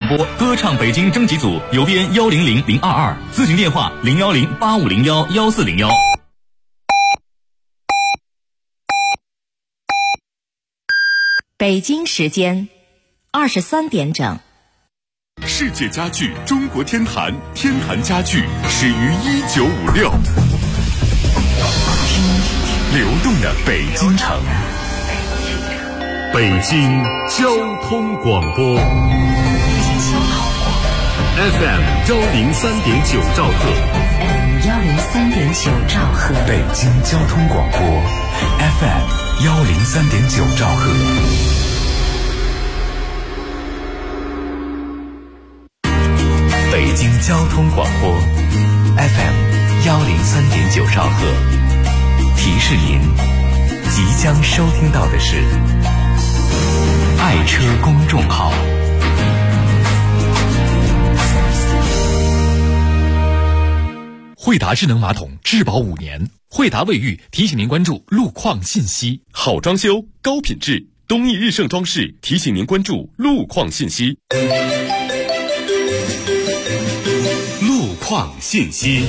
播歌唱北京征集组，邮编100022，咨询电话01085011401。 北京时间23点整。 世界家具中国天坛，天坛家具始于1956。流动的北京城，北京交通广播 FM 103.9兆赫， 103.9兆赫， 北京交通广播 FM 103.9兆赫。北京交通广播 FM 103.9兆赫，提示您即将收听到的是爱车公众号。 惠达智能马桶质保5年，惠达卫浴提醒您关注路况信息。 好装修高品质，东义日盛装饰提醒您关注路况信息。路况信息。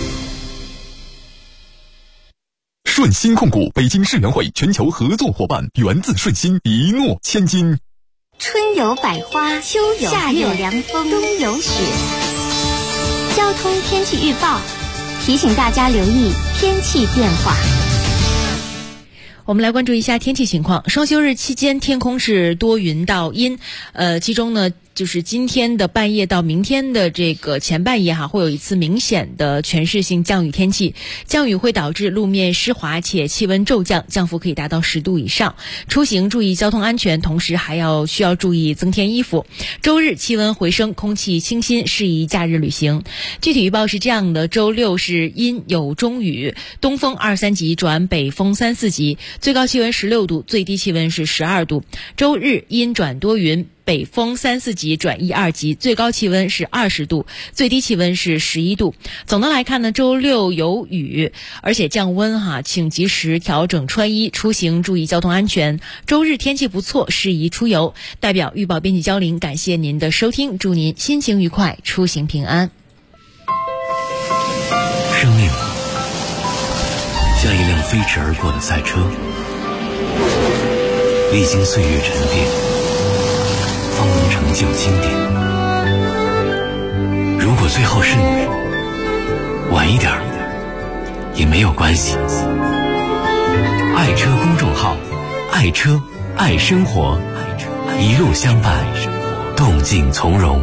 顺鑫控股北京世园会全球合作伙伴，源自顺鑫，一诺千金。 春有百花，秋有夏有凉风，冬有雪。交通天气预报提醒大家留意天气变化。 我们来关注一下天气情况。双休日期间，天空是多云到阴，其中呢，就是今天的半夜到明天的这个前半夜会有一次明显的全市性降雨天气。降雨会导致路面湿滑且气温骤降，降幅可以达到10度以上。出行注意交通安全，同时还需要注意增添衣服。周日气温回升，空气清新，适宜假日旅行。具体预报是这样的：周六是阴有中雨，东风2、3级转北风3、4级，最高气温16度，最低气温是12度。周日阴转多云，北风3、4级转1、2级，最高气温是20度，最低气温是11度。总的来看呢，周六有雨，而且降温请及时调整穿衣，出行注意交通安全。周日天气不错，适宜出游。代表预报编辑焦玲，感谢您的收听，祝您心情愉快，出行平安。 生命像一辆飞驰而过的赛车，历经岁月沉淀，方能成就经典。如果最后是你，晚一点也没有关系。爱车公众号，爱车爱生活，一路相伴，动静从容。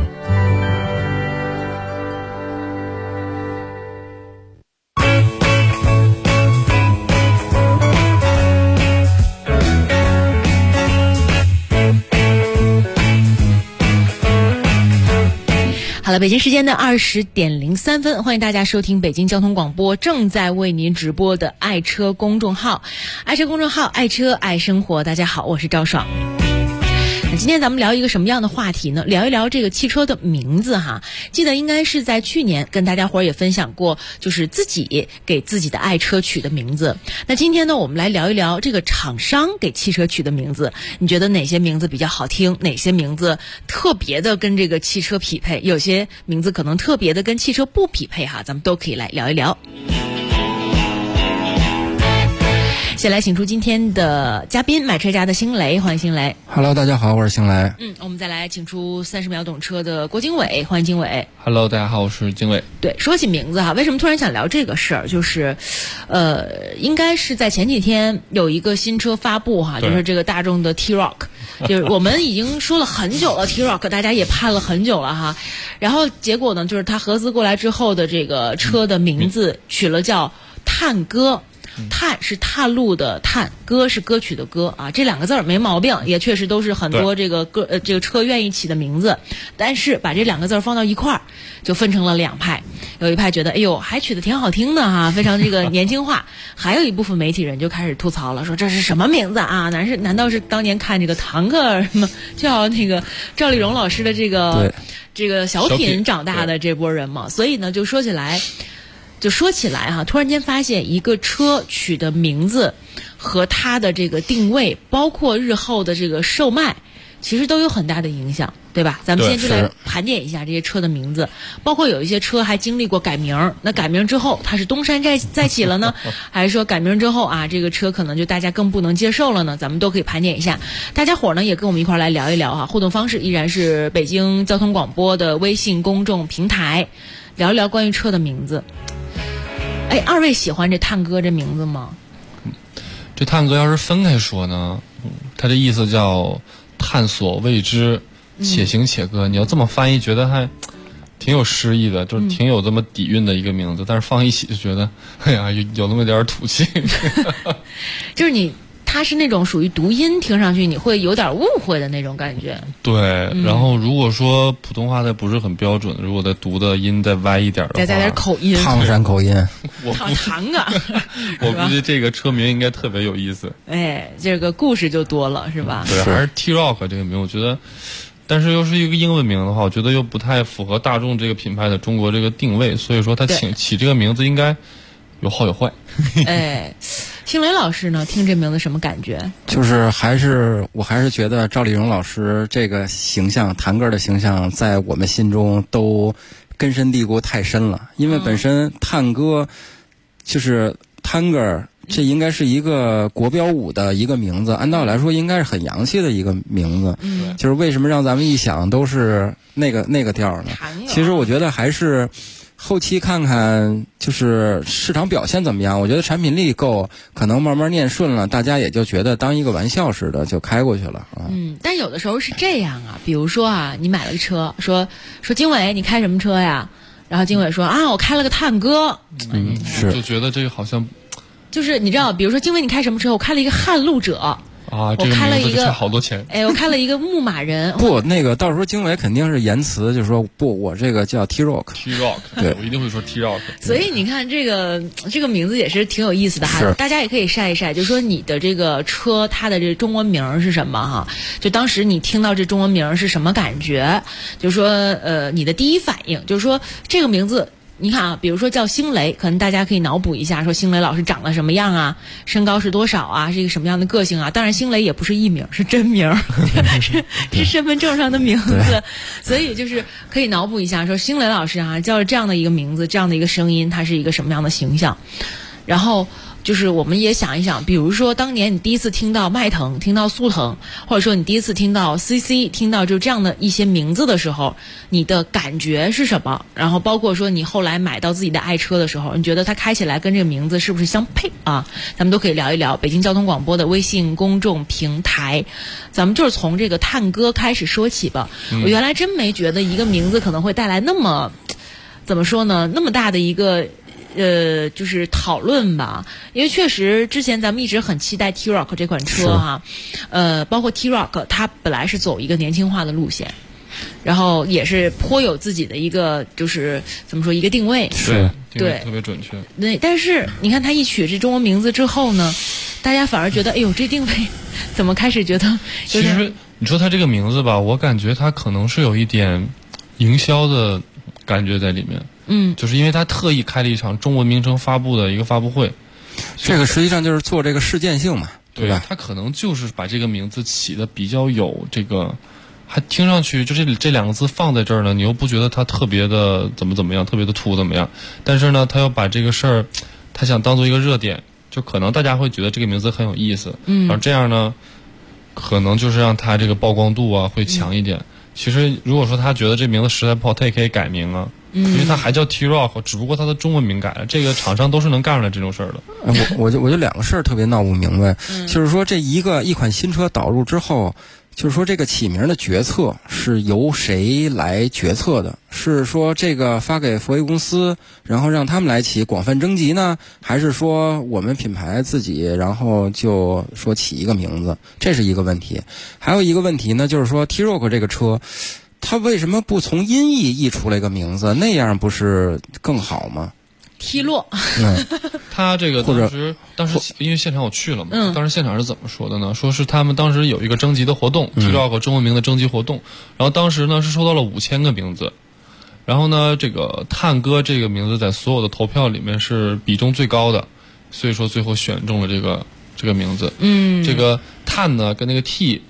好了，北京时间的20点03分，欢迎大家收听北京交通广播正在为您直播的爱车公众号，爱车公众号，爱车爱生活。大家好，我是赵爽。今天咱们聊一个什么样的话题呢？聊一聊这个汽车的名字记得应该是在去年跟大家伙儿也分享过，就是自己给自己的爱车取的名字。那今天呢，我们来聊一聊这个厂商给汽车取的名字。你觉得哪些名字比较好听？哪些名字特别的跟这个汽车匹配？有些名字可能特别的跟汽车不匹配咱们都可以来聊一聊。先来请出今天的嘉宾，买车家的星雷，欢迎星雷。 Hello， 大家好，我是星雷。 我们再来请出30秒懂车的郭经纬，欢迎经纬。 Hello， 大家好，我是经纬。 对，说起名字为什么突然想聊这个事儿？就是，应该是在前几天有一个新车发布就是这个大众的 T-Roc， 就是我们已经说了很久了 T-Roc， 大家也盼了很久了然后结果呢，就是它合资过来之后的这个车的名字取了叫探歌。探是探路的探，歌是歌曲的歌这两个字没毛病，也确实都是很多这个这个车愿意起的名字。但是把这两个字放到一块儿，就分成了两派。有一派觉得哎呦还取得挺好听的非常这个年轻化，还有一部分媒体人就开始吐槽了，说这是什么名字难道是当年看这个堂客什么叫那个赵丽蓉老师的这个小品长大的这波人嘛？所以呢，就说起来突然间发现一个车取的名字和它的这个定位，包括日后的这个售卖， 其实都有很大的影响，对吧？咱们现在就来盘点一下这些车的名字，包括有一些车还经历过改名，那改名之后它是东山再起了呢，还是说改名之后啊这个车可能就大家更不能接受了呢？咱们都可以盘点一下。大家伙呢也跟我们一块来聊一聊啊，互动方式依然是北京交通广播的微信公众平台，聊一聊关于车的名字。哎，二位喜欢这探戈这名字吗？ 这探戈要是分开说呢，它这意思叫探索未知，且行且歌。你要这么翻译，觉得还挺有诗意的，就是挺有这么底蕴的一个名字。但是放一起就觉得，哎呀，有那么点土气。 就是它是那种属于读音，听上去你会有点误会的那种感觉。 对，然后如果说普通话再不是很标准，如果再读的音再歪一点的话， 再加点口音， 唐山口音， 唐啊， 我估计这个车名应该特别有意思。 哎，这个故事就多了，是吧？ 对，还是 T-Rock 这个名，我觉得，但是又是一个英文名的话，我觉得又不太符合大众这个品牌的中国这个定位，所以说他起这个名字应该有好有坏。 哎，星雷老师呢，听这名字什么感觉？ 就是我还是觉得赵丽蓉老师这个形象，弹歌的形象，在我们心中都根深蒂固太深了。因为本身探戈就是探戈，这应该是一个国标舞的一个名字，按道理来说应该是很洋气的一个名字。就是为什么让咱们一想都是那个调呢？其实我觉得还是后期看看就是市场表现怎么样，我觉得产品力够，可能慢慢念顺了，大家也就觉得当一个玩笑似的就开过去了啊。 但有的时候是这样啊，比如说啊，你买了个车，说经纬你开什么车呀？然后经纬说啊，我开了个探戈。 是就觉得这个好像就是你知道，比如说经纬你开什么车？我开了一个撼路者。 啊，这个名字就差好多钱。 哎，我开了一个牧马人。 不，那个到时候经纬肯定是言辞，就是说不，我这个叫 T-Rock， 对，我一定会说 T-Rock。 所以你看这个名字也是挺有意思的哈，大家也可以晒一晒，就说你的这个车它的这个中文名是什么哈？就当时你听到这中文名是什么感觉？就是说你的第一反应，就是说这个名字。你看啊，比如说叫星雷，可能大家可以脑补一下，说星雷老师长得什么样啊，身高是多少啊，是一个什么样的个性啊。当然星雷也不是艺名，是真名，是身份证上的名字，所以就是可以脑补一下，说星雷老师啊叫了这样的一个名字，这样的一个声音，他是一个什么样的形象。然后就是我们也想一想，比如说当年你第一次听到迈腾，听到速腾，或者说你第一次听到 CC， 听到就这样的一些名字的时候，你的感觉是什么？然后包括说你后来买到自己的爱车的时候，你觉得它开起来跟这个名字是不是相配啊？咱们都可以聊一聊。北京交通广播的微信公众平台，咱们就是从这个探戈开始说起吧。我原来真没觉得一个名字可能会带来那么怎么说呢，那么大的一个就是讨论吧，因为确实之前咱们一直很期待 T-Rock 这款车哈，包括 T-Rock 它本来是走一个年轻化的路线，然后也是颇有自己的一个就是怎么说一个定位， 对，特别准确。 对，但是你看它一取这中文名字之后呢，大家反而觉得哎呦这定位怎么开始觉得其实你说它这个名字吧，我感觉它可能是有一点营销的感觉在里面。就是因为他特意开了一场中文名称发布的一个发布会， 这个实际上就是做这个事件性嘛，对吧？ 他可能就是把这个名字起的比较有这个，还听上去就这两个字放在这儿呢，你又不觉得他特别的怎么样，特别的土怎么样？但是呢，他要把这个事儿，他想当做一个热点，就可能大家会觉得这个名字很有意思，然后这样呢，可能就是让他这个曝光度啊会强一点。其实如果说他觉得这名字实在不好，他也可以改名啊。因为它还叫 T-Rock， 只不过它的中文名改了。这个厂商都是能干出来这种事儿的。 我就两个事儿特别闹不明白，就是说这一款新车导入之后，就是说这个起名的决策是由谁来决策的？是说这个发给佛威公司，然后让他们来起广泛征集呢，还是说我们品牌自己然后就说起一个名字？这是一个问题。还有一个问题呢，就是说 T-Rock 这个车。他为什么不从音译出来个名字？那样不是更好吗？ T 洛， 他这个当时因为现场我去了嘛，当时现场是怎么说的呢？说是他们当时有一个征集的活动，T-Rock 中文名的征集活动，然后当时呢是收到了5000个名字，然后呢这个探戈这个名字在所有的投票里面是比重最高的，所以说最后选中了这个名字。这个探呢跟那个 T。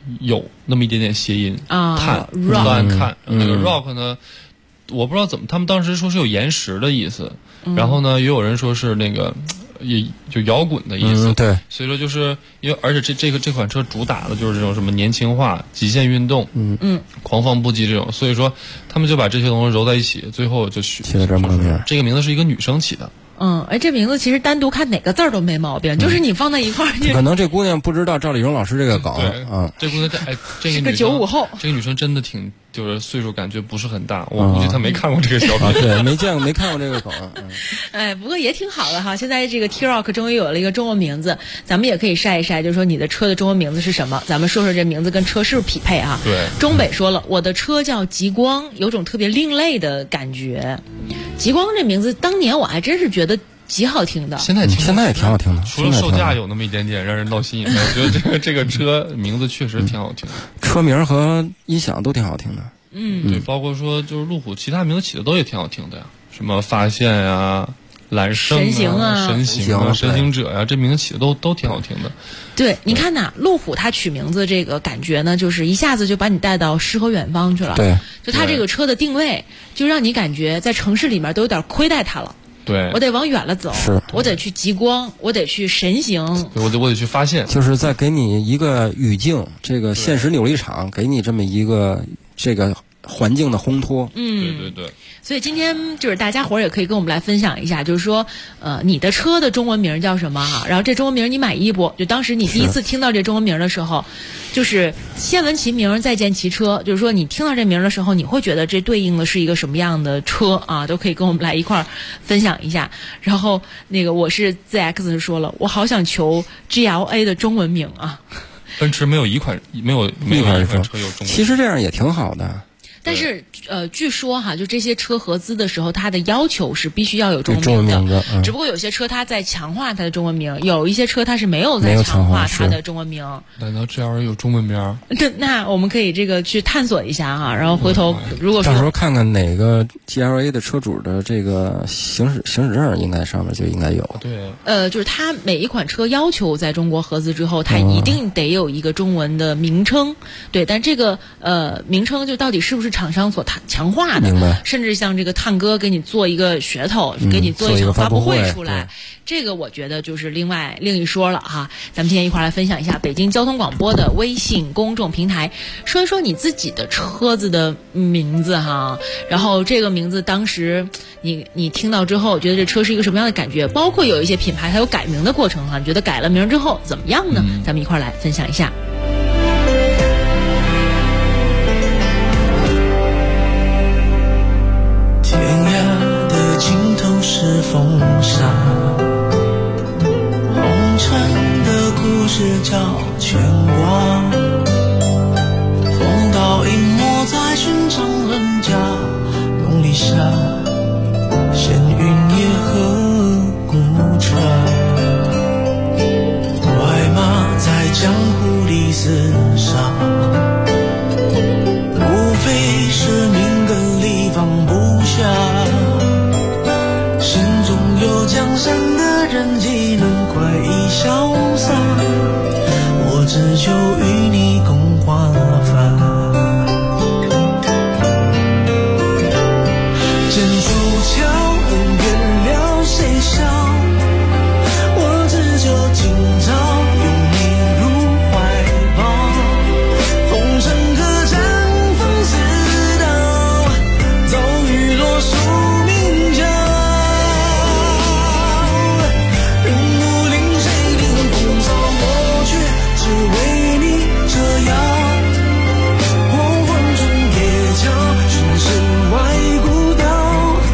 有那么一点点谐音啊， 碳 rock 看那个 rock 呢，我不知道怎么，他们当时说是有岩石的意思，然后呢，也有人说是那个也就摇滚的意思， 对，所以说就是因为而且这款车主打的就是这种什么年轻化、极限运动，狂放不羁这种，所以说他们就把这些东西揉在一起，最后就起了这么个名。 这个名字是一个女生起的。 这名字其实单独看哪个字儿都没毛病，就是你放在一块儿， 可能这姑娘不知道赵丽蓉老师这个梗， 这姑娘这个女生95后， 这个女生真的就是岁数感觉不是很大，我估计她没看过这个小品， 对，没看过这个梗。 不过也挺好的哈，现在这个 T-Rock 终于有了一个中文名字，咱们也可以晒一晒，就是说你的车的中文名字是什么？咱们说说这名字跟车是不是匹配啊？ 对， 中北说了，我的车叫极光，有种特别另类的感觉。极光这名字，当年我还真是觉得极好听的， 现在也挺好听的， 除了售价有那么一点点让人闹心以外，我觉得这个车名字确实挺好听的， 车名和音响都挺好听的。 对，包括说就是路虎其他名字起的都也挺好听的呀，什么发现呀、揽胜啊、神行者呀，这名字起的都挺好听的。 对，你看呐，路虎它取名字这个感觉呢，就是一下子就把你带到诗和远方去了。 对， 就它这个车的定位，就让你感觉在城市里面都有点亏待它了。 对， 我得往远了走，我得去极光，我得去神行， 我得去发现， 就是在给你一个语境，这个现实扭力场给你这么一个这个环境的烘托。 对。 所以今天就是大家伙儿也可以跟我们来分享一下，就是说，你的车的中文名叫什么哈？然后这中文名你满意不？就当时你第一次听到这中文名的时候，就是先闻其名再见其车，就是说你听到这名的时候，你会觉得这对应的是一个什么样的车啊？都可以跟我们来一块儿分享一下。然后那个我是 ZX 说了，我好想求 GLA 的中文名啊。 奔驰没有一款车有中文， 其实这样也挺好的。 但是据说哈，就这些车合资的时候，它的要求是必须要有中文名的。只不过有些车它在强化它的中文名，有一些车它是没有在强化它的中文名。 难道 GLA 有中文名？ 那我们可以这个去探索一下哈，然后回头如果说到时候看看哪个 GLA 的车主的这个行驶证应该上面就应该有。 对。 就是它每一款车要求在中国合资之后，它一定得有一个中文的名称。对，但这个名称就到底是不是厂商所强化的，甚至像这个探哥给你做一个噱头，给你做一场发布会出来，这个我觉得就是另一说了哈。咱们今天一块来分享一下北京交通广播的微信公众平台，说一说你自己的车子的名字哈。然后这个名字当时你听到之后，觉得这车是一个什么样的感觉？包括有一些品牌它有改名的过程哈，你觉得改了名之后怎么样呢？咱们一块来分享一下。 天涯的尽头是风沙，红尘的故事叫牵挂，风刀隐没在寻常人家，梦里沙，闲云野鹤孤船，快马在江湖里厮杀，无非是命根里放不下，心中有江山的人岂能快意潇洒，我只求与你共华发，剑出鞘原谅谁笑，我只求今朝有你入怀抱，红尘客栈风似刀，骤雨落宿命角，人不领谁领风骚，我却只为你折腰，黄昏中夜桥，寻身外古道，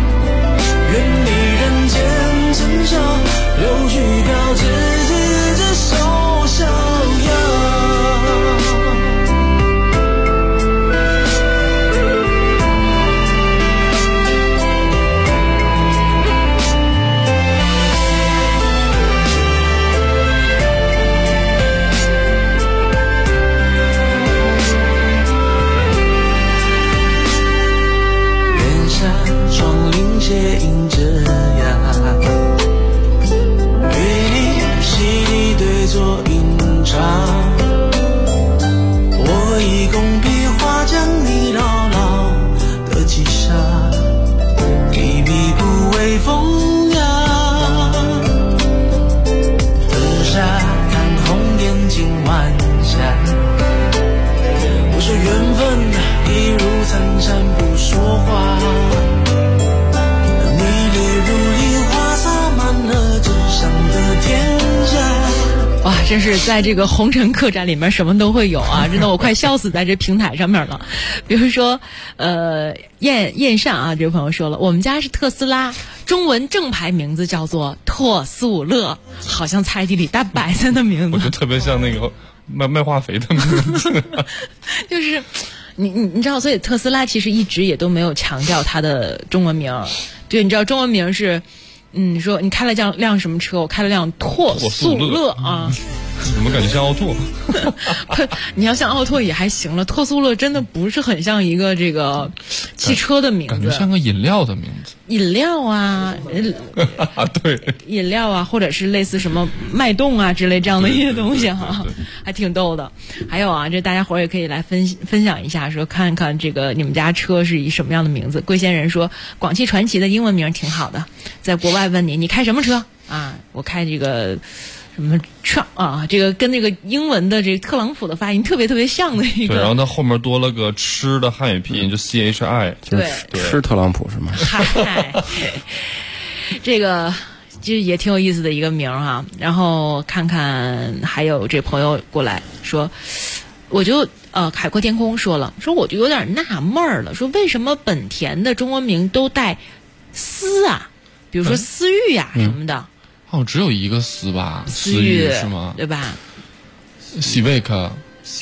真是在这个红尘客栈里面什么都会有啊！真的，我快笑死在这平台上面了。比如说，燕善啊，这位朋友说了，我们家是特斯拉，中文正牌名字叫做拓速乐，好像菜地里大白菜的名字。 我觉得特别像那个卖化肥的名字。 就是。你知道，所以特斯拉其实一直也都没有强调它的中文名。对，你知道中文名是，你说你开了辆什么车？我开了辆拓速乐啊。 怎么感觉像奥拓？ 你要像奥拓也还行了，拓速乐真的不是很像一个这个汽车的名字， 感觉像个饮料的名字。 饮料啊， 对， 饮料啊，或者是类似什么脉动啊之类这样的一些东西哈，还挺逗的。还有啊，这大家伙儿也可以来分享一下，说看看这个你们家车是以什么样的名字。贵仙人说，广汽传祺的英文名挺好的，在国外问你开什么车啊？我开这个。什么唱啊？这个跟那个英文的这个特朗普的发音特别特别像的一个。 对，然后它后面多了个吃的汉语拼音，就 CHI。 对， 吃特朗普是吗？ 嗨，这个就也挺有意思的一个名哈。然后看看还有这朋友过来说，我就海阔天空说了，说我就有点纳闷了，说为什么本田的中文名都带思啊，比如说思域呀什么的。 好像只有一个思吧， 思域是吗？ 对吧 ？Civic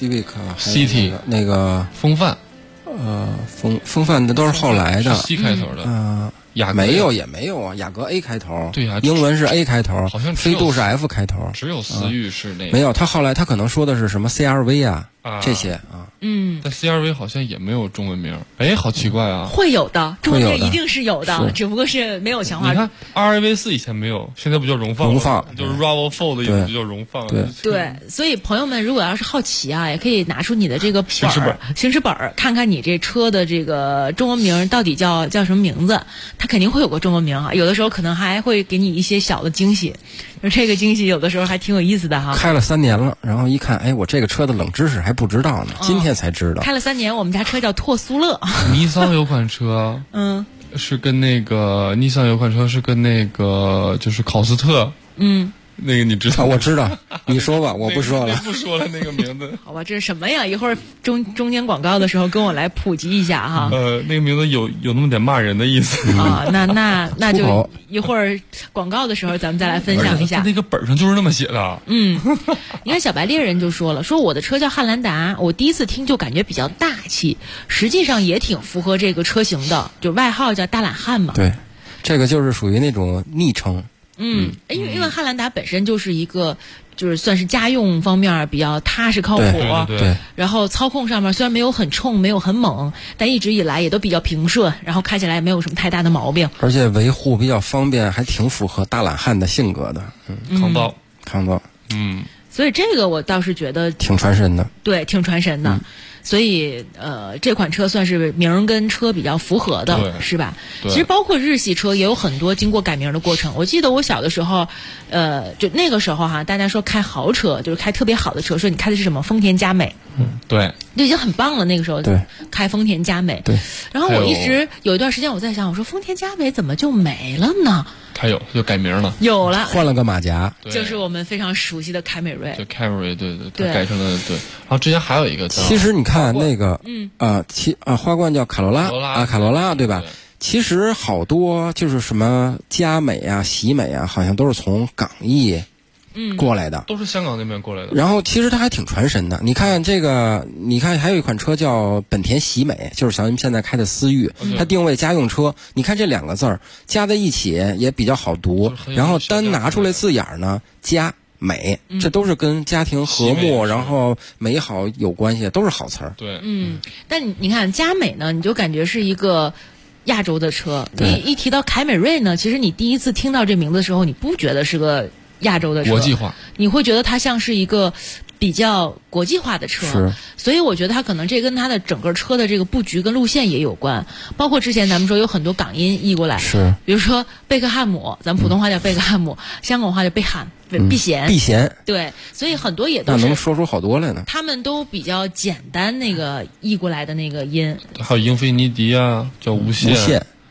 City 那个风范， 风范的都是后来的 ，C 开头的。雅阁也没有啊，雅阁 A 开头， 对呀， 英文是 A 开头， 好像飞度是 F 开头， 只有思域是那个， 没有，他后来他可能说的是什么 CRV 啊这些啊， 但 CRV 好像也没有中文名，哎，好奇怪啊， 会有的，中文名一定是有的，只不过是没有强化。 你看 RAV4 以前没有，现在不叫荣放，就是 RAV4 的意思，就叫荣放， 对，所以朋友们如果要是好奇啊，也可以拿出你的这个行驶本，看看你这车的这个中文名到底叫什么名字，它肯定会有个中文名哈，有的时候可能还会给你一些小的惊喜，就这个惊喜有的时候还挺有意思的哈。 开了3年了，然后一看，哎，我这个车的冷知识还不知道呢，今天才知道。 开了3年，我们家车叫拓速乐。 尼桑有款车，是跟那个尼桑有款车是跟那个就是考斯特，那个你知道？ 我知道，你说吧，我不说了， 不说了那个名字。 好吧，这是什么呀？一会儿中间广告的时候跟我来普及一下哈。 那个名字有那么点骂人的意思啊。那就一会儿广告的时候咱们再来分享一下。 那个本上就是那么写的。 你看小白猎人就说了，说我的车叫汉兰达，我第一次听就感觉比较大气，实际上也挺符合这个车型的，就外号叫大懒汉嘛。 对，这个就是属于那种昵称。 因为汉兰达本身就是一个，就是算是家用方面比较踏实靠谱， 对。 然后操控上面虽然没有很冲，没有很猛，但一直以来也都比较平顺，然后开起来也没有什么太大的毛病， 而且维护比较方便，还挺符合大懒汉的性格的。抗造。 所以这个我倒是觉得挺传神的。 对，挺传神的。所以这款车算是名跟车比较符合的，是吧？其实包括日系车也有很多经过改名的过程。我记得我小的时候，就那个时候哈，大家说开豪车就是开特别好的车，说你开的是什么丰田佳美， 对， 就已经很棒了。那个时候开丰田佳美， 对。 然后我一直有一段时间我在想，我说丰田佳美怎么就没了呢？ 它就改名了， 有了， 换了个马甲， 就是我们非常熟悉的凯美瑞。 对，凯美瑞，对，它改成了对。然后之前还有一个， 其实你看那个，花冠叫卡罗拉，对吧？其实好多就是什么佳美啊、喜美啊，好像都是从港译过来的， 都是香港那边过来的。 然后其实它还挺传神的。你看还有一款车叫本田喜美，就是咱们现在开的思域，它定位家用车。你看这2个字儿加在一起也比较好读，然后单拿出来字眼呢，佳美，这都是跟家庭和睦然后美好有关系，都是好词儿。 对， 但你看佳美呢，你就感觉是一个亚洲的车。一提到凯美瑞呢，其实你第一次听到这名字的时候，你不觉得是个亚洲的车， 国际化， 你会觉得它像是一个比较国际化的车，所以我觉得它可能这跟它的整个车的这个布局跟路线也有关。包括之前咱们说有很多港音译过来，比如说贝克汉姆，咱们普通话叫贝克汉姆，香港话叫碧咸，对，所以很多也都是那能说出好多来呢。 他们都比较简单，那个译过来的那个音。 还有英菲尼迪啊，叫无限，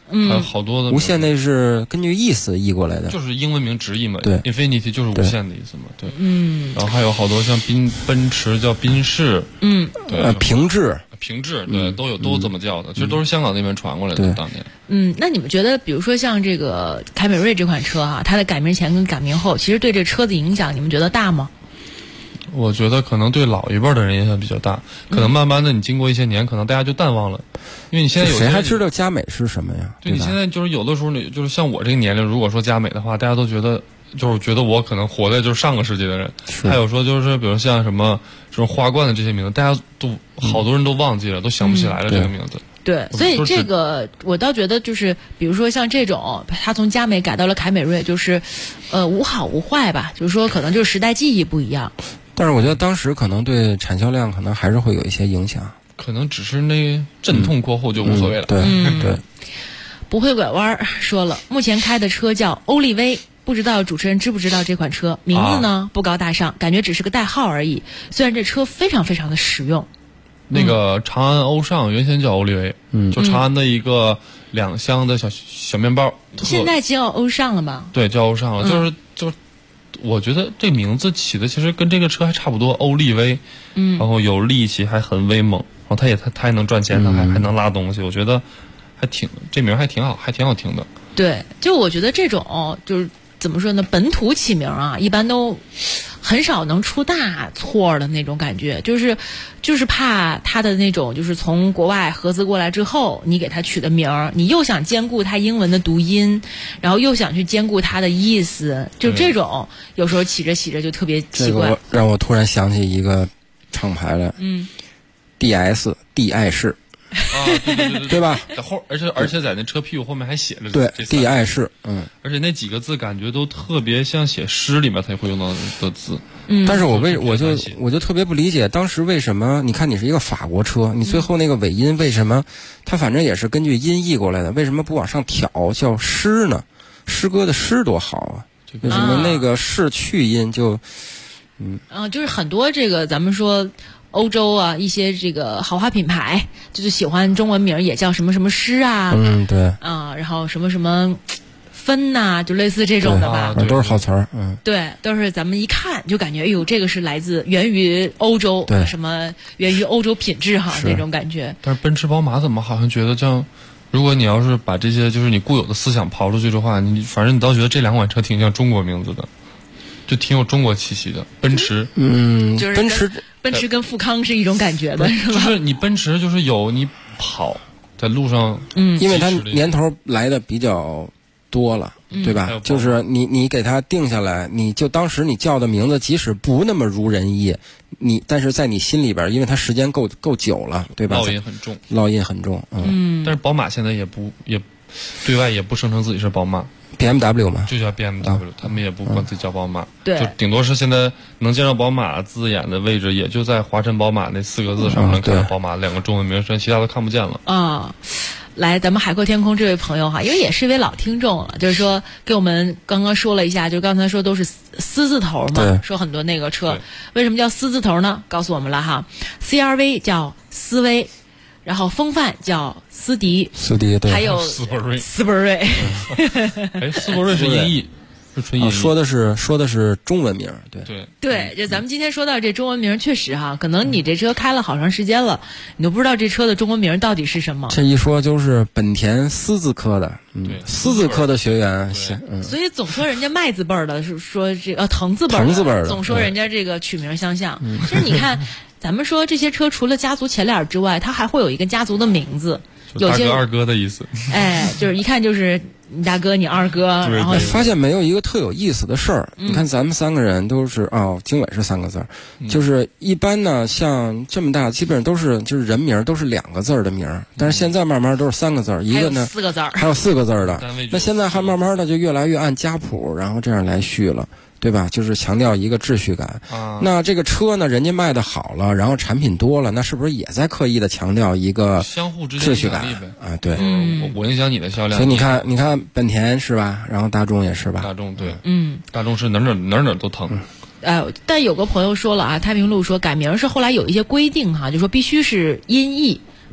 还有好多的无限那是根据意思译过来的， 就是英文名直译嘛。 对 ，Infinity 就是无限的意思嘛。对，然后还有好多像奔驰叫宾士，对， 平治， 对，都这么叫的，其实都是香港那边传过来的。当年， 那你们觉得，比如说像这个凯美瑞这款车哈，它的改名前跟改名后，其实对这车子影响，你们觉得大吗？ 我觉得可能对老一辈的人影响比较大，可能慢慢的你经过一些年，可能大家就淡忘了，因为你现在有谁还知道佳美是什么呀？ 对，你现在就是有的时候你就是像我这个年龄，如果说佳美的话，大家都觉得就是觉得我可能活在就是上个世纪的人，还有说就是比如像什么这种花冠的这些名字，大家都好多人都忘记了，都想不起来了这个名字。 对，所以这个我倒觉得就是，比如说像这种，它从佳美改到了凯美瑞，就是无好无坏吧，就是说可能就是时代记忆不一样。 但是我觉得当时可能对产销量可能还是会有一些影响， 可能只是那阵痛过后就无所谓了。 对， 不会拐弯说了，目前开的车叫欧力威，不知道主持人知不知道这款车？名字呢不高大上，感觉只是个代号而已。虽然这车非常非常的实用。 那个长安欧尚原先叫欧力威，就长安的一个2厢的小面包。 现在叫欧尚了吗？ 对，叫欧尚了，就是。我觉得这名字起的其实跟这个车还差不多，欧力威，然后有力气，还很威猛，然后它还能赚钱，它还能拉东西，我觉得这名还挺好，还挺好听的。 对，就我觉得这种就是怎么说呢，本土起名啊，一般都很少能出大错的那种感觉，就是怕它的那种就是从国外合资过来之后，你给它取的名儿，你又想兼顾它英文的读音，然后又想去兼顾它的意思，就这种有时候起着起着就特别奇怪。 这个让我突然想起一个厂牌来，DS 地爱仕。对吧？ 而且在那车屁股后面还写着对地爱仕， 而且那几个字感觉都特别像写诗里面才会用到的字。 但是我就特别不理解，当时为什么？你看你是一个法国车，你最后那个尾音为什么？它反正也是根据音译过来的，为什么不往上挑叫诗呢？诗歌的诗多好啊！为什么那个士去音就？ 就是很多这个咱们说。欧洲啊，一些这个豪华品牌就是喜欢中文名也叫什么什么诗啊， 对然后什么什么分呐，就类似这种的吧， 都是好词儿， 对，都是咱们一看就感觉，哎呦，这个是源于欧洲， 对， 什么源于欧洲品质哈，那种感觉。 但是奔驰、宝马怎么好像觉得这样？如果你要是把这些就是你固有的思想刨出去的话，反正你倒觉得这2款车挺像中国名字的。就挺有中国气息的，奔驰， 就是奔驰跟富康是一种感觉的，是吧？ 就是你奔驰就是有你跑在路上， 因为它年头来的比较多了，对吧？就是你给它定下来，你就当时你叫的名字，即使不那么如人意，但是在你心里边，因为它时间够久了，对吧？ 烙印很重，但是宝马现在也对外也不声称自己是宝马。 BMW 嘛， 就叫 BMW，他们也不管自己叫宝马， 对， 就顶多是现在能见到宝马字眼的位置，也就在华晨宝马那4个字上能看到宝马2个中文名称，其他都看不见了。 来，咱们海阔天空这位朋友哈，因为也是一位老听众了，就是说给我们刚刚说了一下，就刚才说都是丝字头嘛，说很多那个车为什么叫丝字头呢？告诉我们了哈 ，CRV 叫思威。然后风范叫斯迪， 对， 还有斯伯瑞， 斯伯瑞是音译，是纯音译。 说的是中文名， 对，就咱们今天说到这中文名，确实哈，可能你这车开了好长时间了，你都不知道这车的中文名到底是什么。 这一说就是本田思字科的，思字科的学员， 所以总说人家麦字辈儿的是说这腾字辈的，总说人家这个取名相像。其实你看。咱们说这些车除了家族前脸之外，它还会有一个家族的名字， 有些大哥二哥的意思。 就是一看就是你大哥你二哥，然后发现没有一个特有意思的事儿。你看咱们3个人都是经纬是3个字儿，就是一般呢像这么大基本上都是就是人名都是2个字的名，但是现在慢慢都是3个字儿，一个呢 4个字， 还有4个字的。那现在还慢慢的就越来越按家谱，然后这样来序了。对吧？就是强调一个秩序感。那这个车呢，人家卖的好了，然后产品多了，那是不是也在刻意的强调一个相互之间秩序感啊？对， 我影响你的销量。 所以你看本田是吧？然后大众也是吧？ 大众对，大众是哪儿都疼。 但有个朋友说了啊，太平路说改名是后来有一些规定哈，就说必须是音译。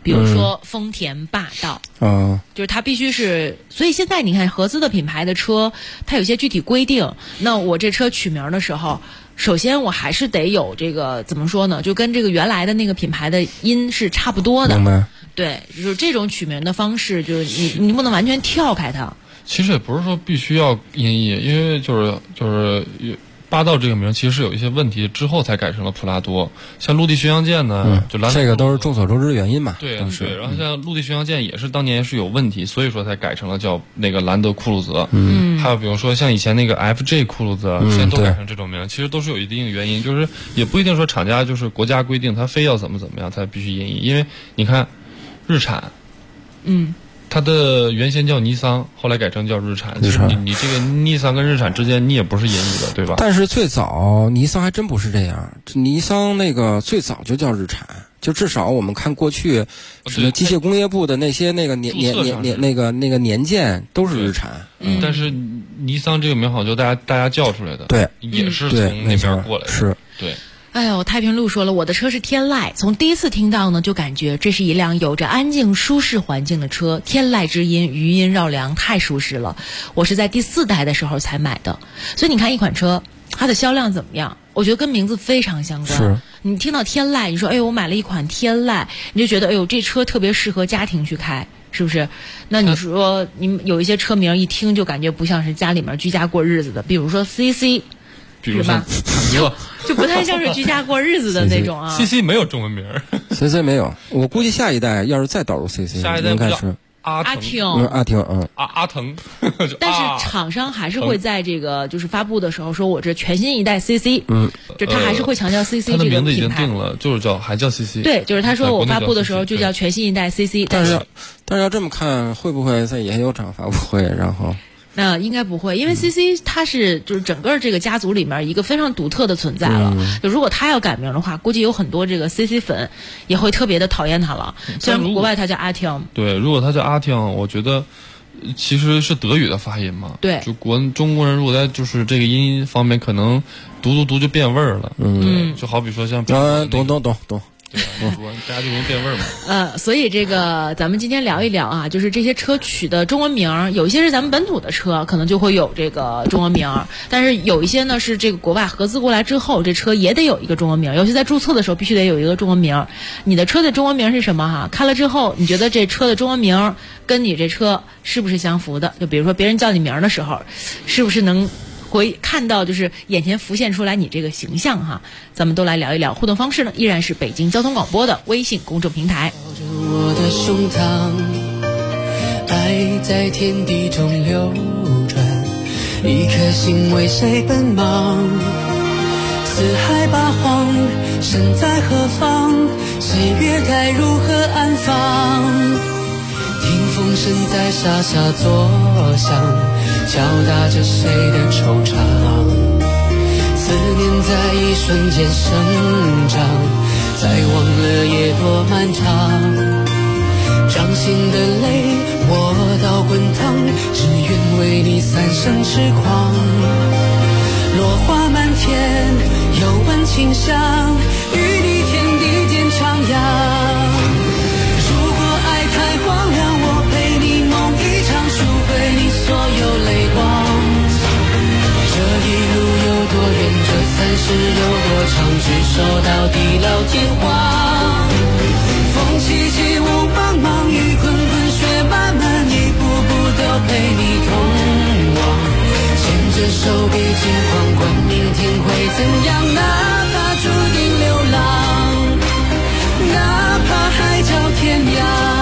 比如说丰田霸道，就是它必须是，所以现在你看合资的品牌的车，它有些具体规定。那我这车取名的时候，首先我还是得有这个怎么说呢？就跟这个原来的那个品牌的音是差不多的。 明白？ 对，就是这种取名的方式，就是你不能完全跳开它。 其实也不是说必须要音译，因为就是霸道这个名其实是有一些问题，之后才改成了普拉多。像陆地巡洋舰呢，就这个都是众所周知的原因嘛。 对，然后像陆地巡洋舰也是当年是有问题，所以说才改成了叫那个兰德酷路泽。还有比如说像以前那个 FJ 酷路泽，现在都改成这种名，其实都是有一定原因，就是也不一定说厂家就是国家规定他非要怎么样才必须音译，因为你看日产，它的原先叫尼桑，后来改成叫日产。就是你这个尼桑跟日产之间，你也不是音译的，对吧？ 但是最早尼桑还真不是这样，尼桑那个最早就叫日产，就至少我们看过去什么机械工业部的那些那个年鉴都是日产。 但是尼桑这个名好像就大家叫出来的， 对， 也是从那边过来的， 是对。 哎呦，太平路说了，我的车是天籁，从第一次听到呢，就感觉这是一辆有着安静舒适环境的车，天籁之音，余音绕梁，太舒适了。我是在第4代的时候才买的，所以你看一款车，它的销量怎么样？我觉得跟名字非常相关。 是， 你听到天籁，你说哎呦，我买了一款天籁，你就觉得哎呦，这车特别适合家庭去开。是不是？那你说你有一些车名一听就感觉不像是家里面居家过日子的，比如说 CC。 比如说就不太像是居家过日子的那种啊。 CC 没有中文名 ，CC 没有。我估计下一代要是再导入 CC， 下一代应该是阿腾， 阿腾， 阿腾。 但是厂商还是会在这个就是发布的时候说，我这全新一代 CC，就他还是会强调 CC 这个品牌。 他的名字已经定了，就是还叫 CC。 对，就是他说我发布的时候就叫全新一代 CC。 但是要这么看，会不会在也有场发布会，然后？ 那应该不会，因为 CC 它是就是整个这个家族里面一个非常独特的存在了。就如果他要改名的话，估计有很多这个 CC 粉也会特别的讨厌他了。虽然国外他叫阿汀， 对，如果他叫阿汀，我觉得其实是德语的发音嘛。 对， 就中国人如果在就是这个音方面，可能读就变味儿了。就好比说像懂。 对吧？大家就容易变味儿嘛。 所以这个咱们今天聊一聊啊，就是这些车取的中文名，有一些是咱们本土的车，可能就会有这个中文名，但是有一些呢是这个国外合资过来之后，这车也得有一个中文名，尤其在注册的时候必须得有一个中文名。你的车的中文名是什么哈？看了之后，你觉得这车的中文名跟你这车是不是相符的？就比如说别人叫你名的时候，是不是能会看到就是眼前浮现出来你这个形象哈？咱们都来聊一聊，互动方式呢依然是北京交通广播的微信公众平台。 我的胸膛，爱在天地中流转，一颗心为谁奔忙？四海八荒，身在何方？岁月该如何安放？听风声在沙沙作响，敲打着谁的惆怅，思念在一瞬间生长，再忘了也多漫长，掌心的泪我到滚烫，只愿为你三生痴狂，落花满天有闻清香，与你天地间徜徉。太荒凉，我陪你梦一场，赎回你所有泪光。这一路有多远，这30有多长，执手到地老天荒。风起起雾茫茫，雨滚滚雪漫漫，一步步都陪你同往。牵着手别惊慌，管明天会怎样，哪怕注定流浪，哪怕海角天涯。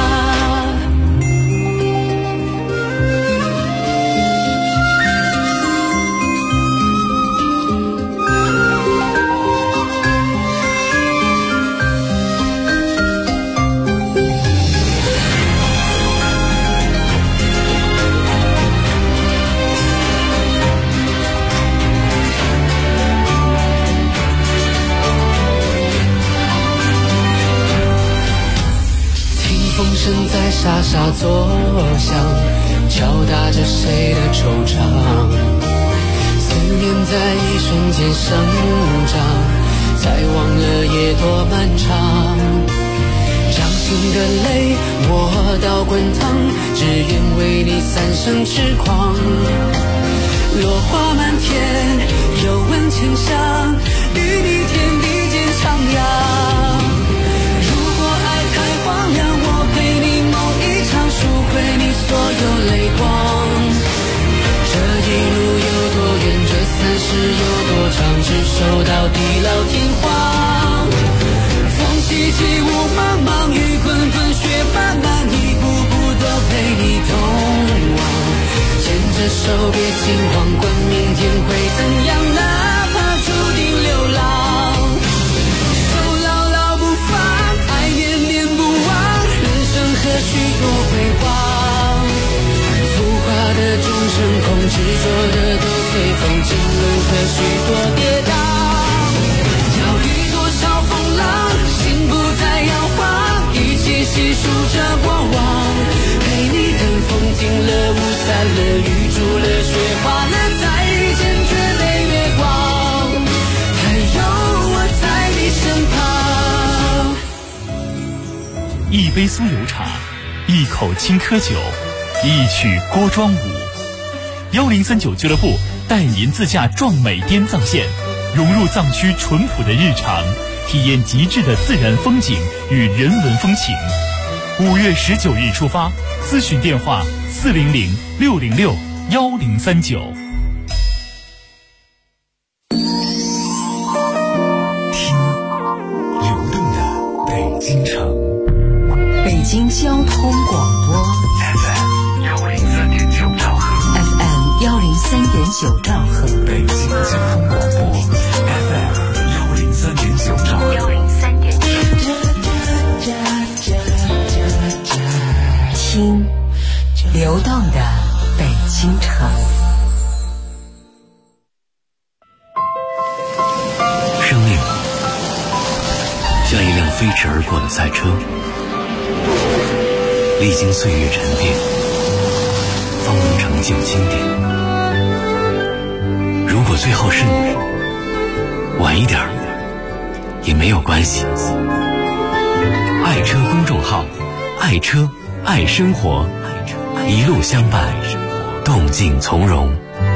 风声在沙沙作响，敲打着谁的惆怅，思念在一瞬间生长，再忘了也多漫长，掌心情的泪我倒滚烫，只愿为你三生痴狂。落花满天，又闻清香，与你天地间徜徉。如果爱太荒凉，我陪你梦一场，赎回你所有泪光。这一路有多远，这三世有多长，执手到地老天荒。风起起雾茫茫，雨滚滚，雪漫漫，一步步都陪你同往。牵着手别惊慌，管明天会怎样，哪怕注定流浪。手牢牢不放，爱念念不忘，人生何须多辉煌。浮华的众生空，执着的都随风，情路何须多跌宕。要遇多少风浪，心不再摇晃，一切细数着过往。陪你等风停了，雾散了，雨住了，雪化了，再遇见绝美月光，还有我在你身旁。 一杯酥油茶，一口青稞酒，一曲郭庄舞。1039俱乐部带您自驾壮美滇藏线，融入藏区淳朴的日常，体验极致的自然风景与人文风情。5月19日出发，咨询电话400-606-1039。 听流动的北京城， 北京交通广播 FM 103.9兆赫 ，FM 103.9兆赫， 北京交通广播 FM 103.9兆赫，103.9。 听流动的北京城。 生命像一辆飞驰而过的赛车，历经岁月沉淀，方能成就经典。如果最后是你，晚一点也没有关系。爱车公众号，爱车爱生活，一路相伴，动静从容。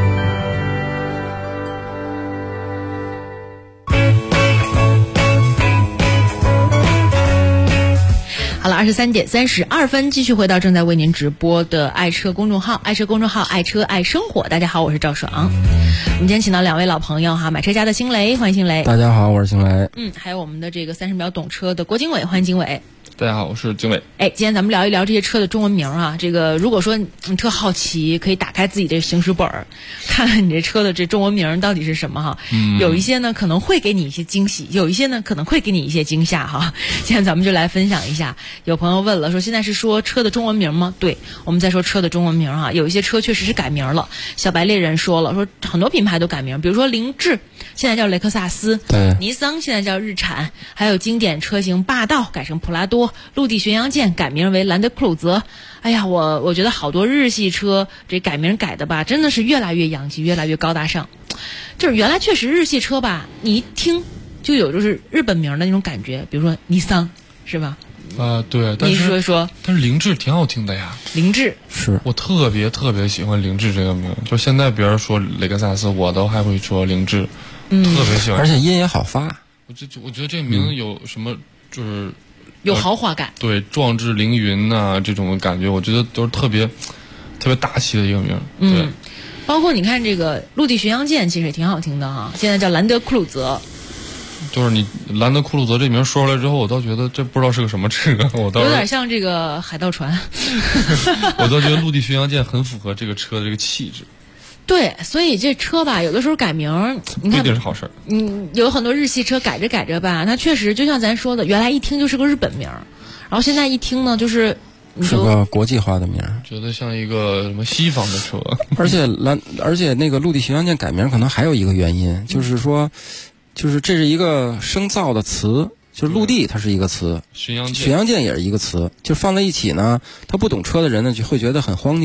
好了，23点32分，继续回到正在为您直播的爱车公众号，爱车公众号，爱车爱生活。大家好，我是赵爽。我们今天请到2位老朋友哈，买车家的星雷，欢迎星雷。 大家好，我是星雷。 还有我们的这个30秒懂车的郭经纬，欢迎经纬。 大家好，我是经纬。 今天咱们聊一聊这些车的中文名啊。这个如果说你特好奇，可以打开自己的行驶本儿，看看你这车的这中文名到底是什么哈。有一些呢可能会给你一些惊喜，有一些呢可能会给你一些惊吓哈。今天咱们就来分享一下。有朋友问了，说现在是说车的中文名吗？对，我们在说车的中文名哈。有一些车确实是改名了。小白猎人说了，说很多品牌都改名，比如说凌志现在叫雷克萨斯， 对， 尼桑现在叫日产，还有经典车型霸道改成普拉多，陆地巡洋舰改名为兰德酷路泽。哎呀，我觉得好多日系车这改名改的吧，真的是越来越洋气，越来越高大上。就是原来确实日系车吧，你一听就有就是日本名的那种感觉，比如说尼桑，是吧？ 对，但是你说， 但是凌志挺好听的呀。 凌志是我特别喜欢凌志这个名，就现在别人说雷克萨斯，我都还会说凌志，特别喜欢， 而且音也好发。 我觉得这名有什么就是有豪华感， 对，壮志凌云呐，这种感觉，我觉得都是特别大气的一个名。对， 包括你看这个陆地巡洋舰，其实也挺好听的哈，现在叫兰德酷路泽。 就是你兰德酷路泽这名说出来之后，我倒觉得这不知道是个什么车，我倒有点像这个海盗船。 我倒觉得陆地巡洋舰很符合这个车的这个气质。 对，所以这车吧，有的时候改名，你看不一定是好事。 有很多日系车改着吧，它确实就像咱说的，原来一听就是个日本名，然后现在一听呢，就是是个国际化的名， 觉得像一个什么西方的车。 而且那个陆地巡洋舰改名可能还有一个原因，就是说，就是这是一个生造的词。就是陆地它是一个词，巡洋舰也是一个词，就放在一起呢，他不懂车的人呢就会觉得很荒谬。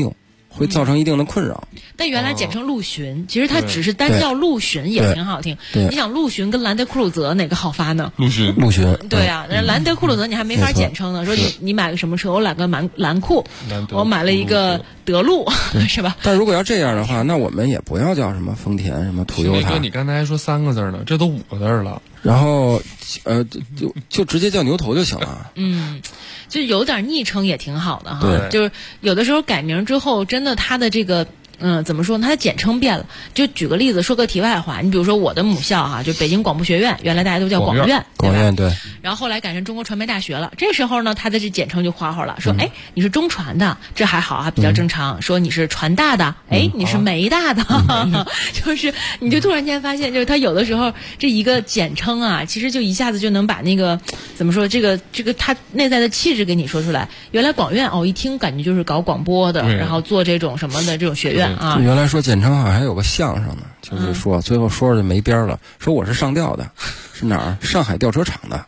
会造成一定的困扰。 但原来简称陆巡，其实它只是单叫陆巡也挺好听。你想陆巡跟兰德酷路泽哪个好发呢？ 陆巡。 对啊，兰德酷路泽你还没法简称呢。说你买个什么车？我买个兰酷，我买了一个德路，是吧？ 但如果要这样的话，那我们也不要叫什么丰田、什么途优。 哥，你刚才还说3个字呢，这都5个字了。 然后，就直接叫牛头就行了。 就有点昵称也挺好的哈。就是有的时候改名之后，真的它的这个。怎么说呢？它的简称变了。就举个例子，说个题外话，你比如说我的母校哈，就北京广播学院，原来大家都叫广院， 广院对。 然后后来改成中国传媒大学了。这时候呢，它的这简称就花花了，说哎，你是中传的，这还好啊，比较正常。说你是传大的，哎，你是媒大的，就是你就突然间发现，就是它有的时候这一个简称啊，其实就一下子就能把那个怎么说，这个它内在的气质给你说出来。原来广院一听感觉就是搞广播的，然后做这种什么的这种学院。 原来说简称好像还有个相声呢，就是说最后说着没边了，说我是上吊的，是哪儿？上海吊车厂的。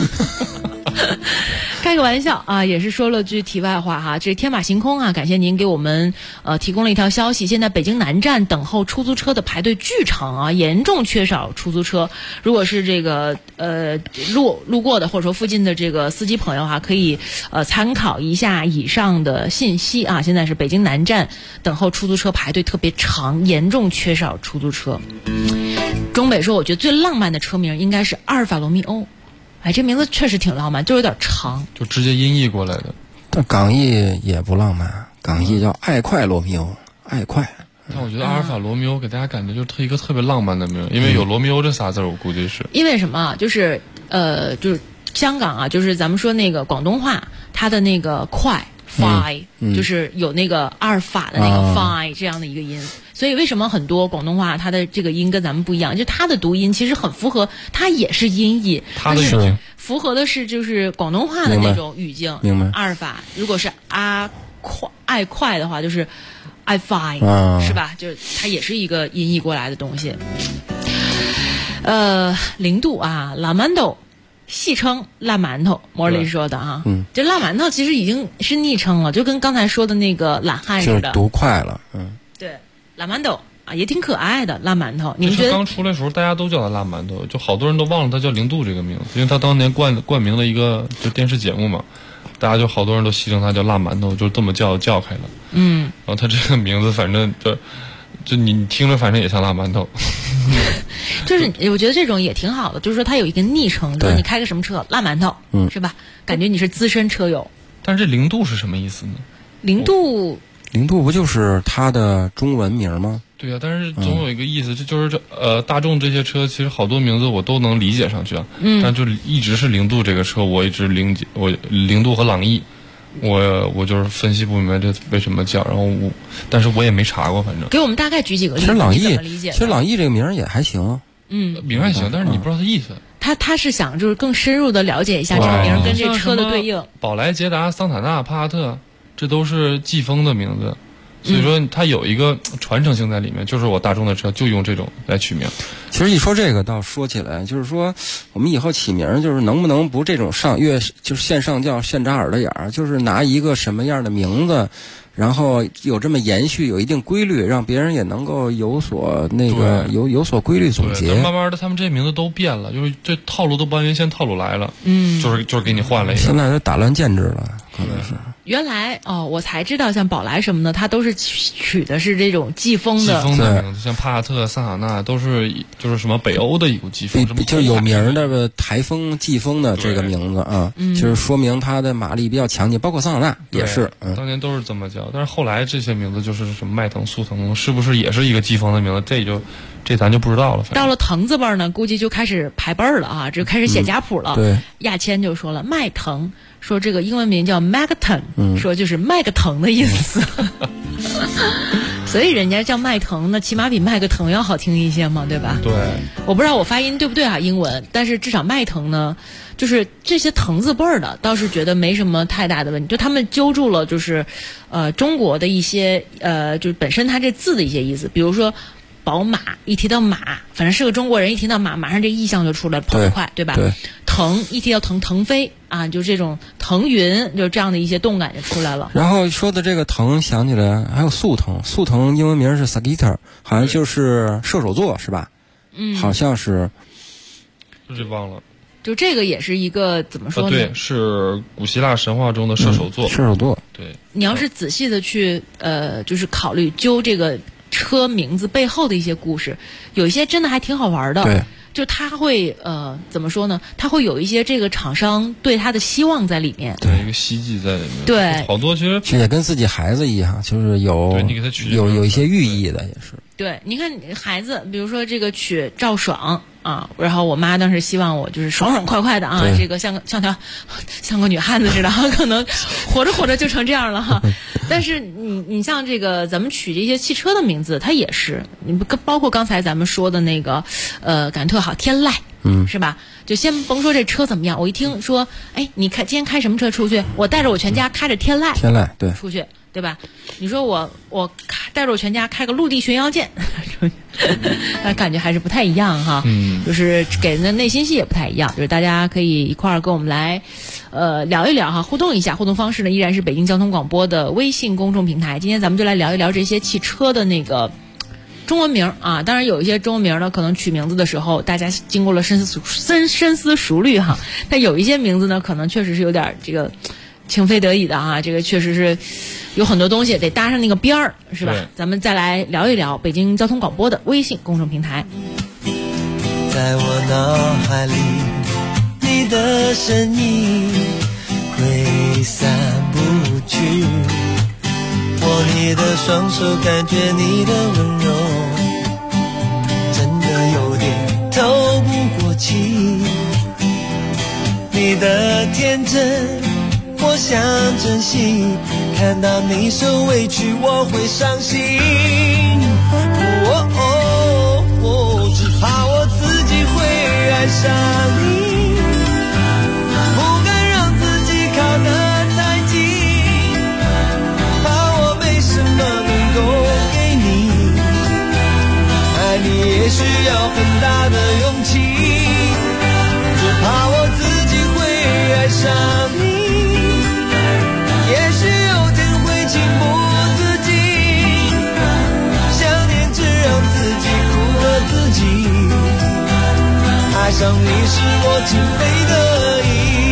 开个玩笑啊，也是说了句题外话哈。这天马行空啊，感谢您给我们提供了一条消息。现在北京南站等候出租车的排队巨长啊，严重缺少出租车。如果是这个路过的或者说附近的这个司机朋友哈，可以参考一下以上的信息啊。现在是北京南站等候出租车排队特别长，严重缺少出租车。中北说，我觉得最浪漫的车名应该是阿尔法罗密欧。哎，这名字确实挺浪漫，就有点长， 就直接音译过来的。 但港译也不浪漫，港译叫爱快罗密欧，爱快。 但我觉得阿尔法罗密欧给大家感觉就是一个特别浪漫的名，因为有罗密欧这仨字，我估计是。 因为什么？就是香港啊，就是咱们说那个广东话，它的那个快。fi 就是有那个阿尔法的那个 fi 这样的一个音，所以为什么很多广东话它的这个音跟咱们不一样？就它的读音其实很符合，它也是音译， 它是符合的是就是广东话的那种语境。 明白。 阿尔法如果是爱快的话，就是爱 fi 是吧？就是它也是一个音译过来的东西。0度啊，拉曼豆。戏称辣馒头，莫里说的哈，这辣馒头其实已经是昵称了，就跟刚才说的那个懒汉似的， 就是读快了， 对，辣馒头啊，也挺可爱的辣馒头。你们觉得刚出来的时候，大家都叫他辣馒头，就好多人都忘了他叫0度这个名字，因为他当年冠名了一个就电视节目嘛，大家就好多人都戏称他叫辣馒头，就这么叫开了。然后他这个名字反正就你听着反正也像辣馒头。 就是我觉得这种也挺好的，就是说它有一个昵称，就是你开个什么车，辣馒头，是吧？感觉你是资深车友。 但是这0度是什么意思呢 ？0度不就是它的中文名吗？ 对啊，但是总有一个意思，就是大众这些车其实好多名字我都能理解上去啊，但就一直是0度这个车，我一直我0度和朗逸。我就是分析不明白这为什么叫，然后但是我也没查过，反正给我们大概举几个例子。 其实朗逸这个名儿也还行， 名还行，但是你不知道它意思。 他是想就是更深入的了解一下这个名跟这车的对应。 宝来、捷达、桑塔纳、帕萨特，这都是季风的名字，所以说它有一个传承性在里面，就是我大众的车就用这种来取名。 其实一说这个，倒说起来，就是说我们以后起名，就是能不能不这种就是现上轿现扎耳的眼儿，就是拿一个什么样的名字，然后有这么延续，有一定规律，让别人也能够有所有所规律总结。 慢慢的，他们这些名字都变了，就是这套路都不按原先套路来了。就是给你换了一个。 现在都打乱建制了，可能是。 原来我才知道，像宝来什么的，它都是取的是这种季风的名字，像帕萨特、桑塔纳都是就是什么北欧的一股季风， 就有名的台风、季风的这个名字啊，就是说明它的马力比较强劲，包括桑塔纳也是。 当年都是这么叫，但是后来这些名字就是什么迈腾、速腾，是不是也是一个季风的名字？这咱就不知道了。 到了腾字辈呢，估计就开始排辈儿了啊，就开始写家谱了。 对， 亚谦就说了，迈腾，说这个英文名叫 Megaton，说就是麦个腾的意思。所以人家叫迈腾，那起码比迈个腾要好听一些嘛，对吧？ 对。 我不知道我发音对不对啊，英文，但是至少迈腾呢，就是这些腾字辈儿的，倒是觉得没什么太大的问题。就他们揪住了，就是中国的一些就是本身它这字的一些意思，比如说。宝马一提到马，反正是个中国人，一提到马，马上这意象就出来，跑得快，对吧？ 对。 腾一提到腾飞啊，就这种腾云，就这样的一些动感就出来了。 然后说的这个腾，想起来还有速腾，速腾英文名是 Sagittarius， 好像就是射手座是吧？好像是， 这忘了。 就这个也是一个怎么说呢？ 对，是古希腊神话中的射手座。 射手座。 对。 你要是仔细的去就是考虑揪这个车名字背后的一些故事，有一些真的还挺好玩的。 对。 就他会怎么说呢？他会有一些这个厂商对他的希望在里面， 对一个希冀在里面。 对， 好多其实也跟自己孩子一样，就是有一些寓意的，也是。 对，你看孩子，比如说这个取赵爽啊，然后我妈当时希望我就是爽爽快快的啊，这个像个女汉子似的，可能活着活着就成这样了哈。但是你像这个咱们取这些汽车的名字，它也是，你包括刚才咱们说的那个感觉特好，天籁，是吧？就先甭说这车怎么样，我一听说，哎，你今天开什么车出去？我带着我全家开着天籁， 对， 出去。对吧？你说我带着我全家开个陆地巡洋舰，那感觉还是不太一样哈。就是给人的内心戏也不太一样。就是大家可以一块儿跟我们来，聊一聊哈，互动一下。互动方式呢依然是北京交通广播的微信公众平台。今天咱们就来聊一聊这些汽车的那个中文名啊。当然有一些中文名呢，可能取名字的时候大家经过了深思熟虑哈。但有一些名字呢，可能确实是有点这个情非得已的啊。这个确实是。有很多东西得搭上那个边儿，是吧？咱们再来聊一聊北京交通广播的微信公众平台。 在我脑海里，你的身影挥散不去，握你的双手，感觉你的温柔，真的有点透不过气。你的天真我想珍惜，看到你受委屈我会伤心。只怕我自己会爱上你，不敢让自己靠得太近，怕我没什么能够给你，爱你也需要很大的勇气，只怕我自己会爱上你，也许有天会情不自禁，想念只让自己苦了自己，爱上你是我情非得